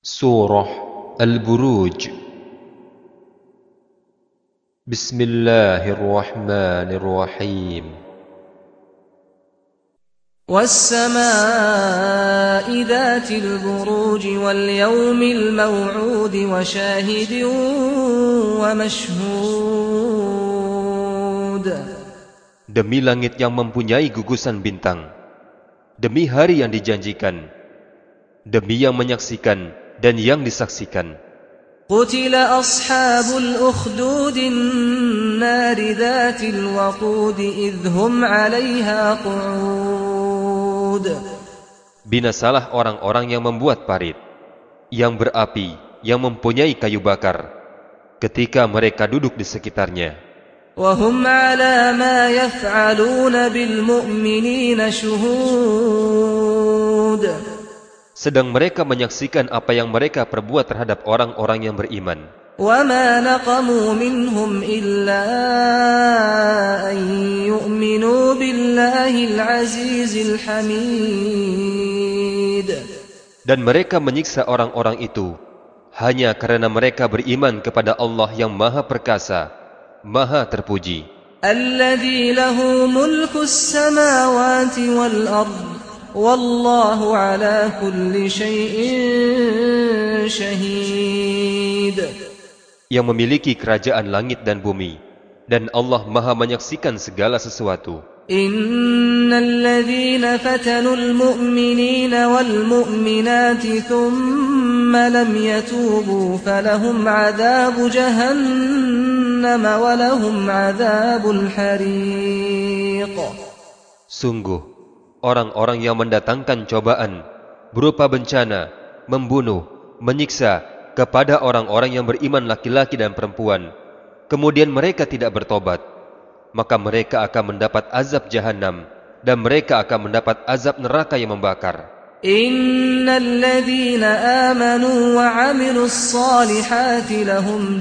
Surah Al-Buruj. Bismillahirrahmanirrahim. وَالسَّمَاءِ ذَاتِ الْبُرُوجِ وَالْيَوْمِ الْمَوْعُودِ وَشَاهِدٍ وَمَشْهُودٍ. Demi langit yang mempunyai gugusan bintang, demi hari yang dijanjikan, demi yang menyaksikan dan yang disaksikan. قُتِلَ أَصْحَابُ الْأُخْدُودِ النَّارِ ذَاتِ الْوَقُودِ إِذْ هُمْ عَلَيْهَا قُعُودٌ. Binasalah orang-orang yang membuat parit, yang berapi, yang mempunyai kayu bakar, ketika mereka duduk di sekitarnya. وَهُمْ عَلَى مَا يَفْعَلُونَ بِالْمُؤْمِنِينَ شُهُودٌ. Sedang mereka menyaksikan apa yang mereka perbuat terhadap orang-orang yang beriman. وَمَا نَقَمُوا مِنْهُمْ إِلَّا أَنْ يُؤْمِنُوا بِاللَّهِ الْعَزِيزِ الْحَمِيدِ. Dan mereka menyiksa orang-orang itu hanya karena mereka beriman kepada Allah yang Maha Perkasa, Maha Terpuji. الَّذِي لَهُ مُلْكُ السَّمَاوَاتِ وَالْأَرْضِ وَاللَّهُ عَلَى كُلِّ شَيْءٍ شَهِيدٌ. Yang memiliki kerajaan langit dan bumi, dan Allah Maha menyaksikan segala sesuatu. إِنَّ الَّذِينَ فَتَنُوا الْمُؤْمِنِينَ وَالْمُؤْمِنَاتِ ثُمَّ لَمْ يَتُوبُوا فَلَهُمْ عَذَابُ جَهَنَّمَ وَلَهُمْ عَذَابُ الْحَرِيقِ. Sungguh, orang-orang yang mendatangkan cobaan berupa bencana, membunuh, menyiksa kepada orang-orang yang beriman laki-laki dan perempuan, kemudian mereka tidak bertobat, maka mereka akan mendapat azab jahanam dan mereka akan mendapat azab neraka yang membakar. Innal ladzina amanu wa 'amilus salihati lahum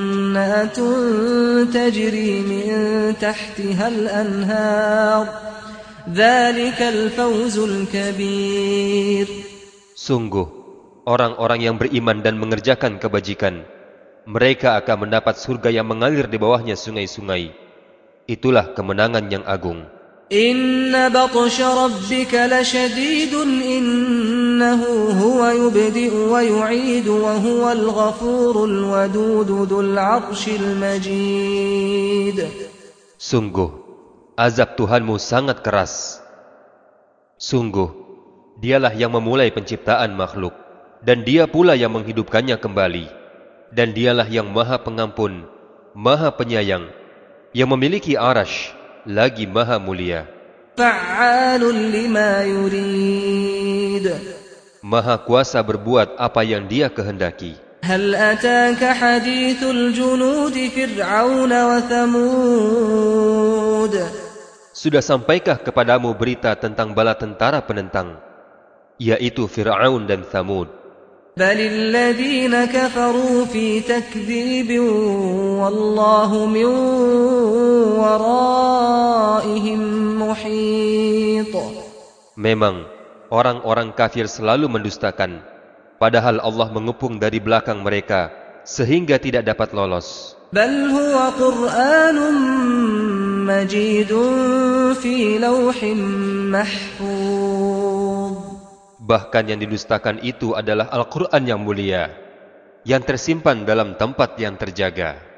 jannatun tajri min tahtihal anhar. Dzalikal fawzul kabir. Sungguh, orang-orang yang beriman dan mengerjakan kebajikan, mereka akan mendapat surga yang mengalir di bawahnya sungai-sungai. Itulah kemenangan yang agung. Inna batsha rabbika lasyadidun innahu huwa yubdi'u wa yu'idu wa huwal ghafurul wadudu dzul 'arsyil majid. Sungguh, azab Tuhanmu sangat keras. Sungguh, dialah yang memulai penciptaan makhluk, dan dia pula yang menghidupkannya kembali. Dan dialah yang maha pengampun, maha penyayang, yang memiliki arash, lagi maha mulia. Fa'alun lima yurid. Maha kuasa berbuat apa yang dia kehendaki. Hal ataka hadithul junudi fir'aun wa thamud. Sudah sampaikah kepadamu berita tentang bala tentara penentang, yaitu Fir'aun dan Thamud? Balil ladzina kafaru fi takdzibin wallahu min waraihim muhit. Memang orang-orang kafir selalu mendustakan, padahal Allah mengepung dari belakang mereka sehingga tidak dapat lolos. Bal huwa Qur'anun majidun fi lawhin mahfuz. Bahkan yang didustakan itu adalah Al-Quran yang mulia, yang tersimpan dalam tempat yang terjaga.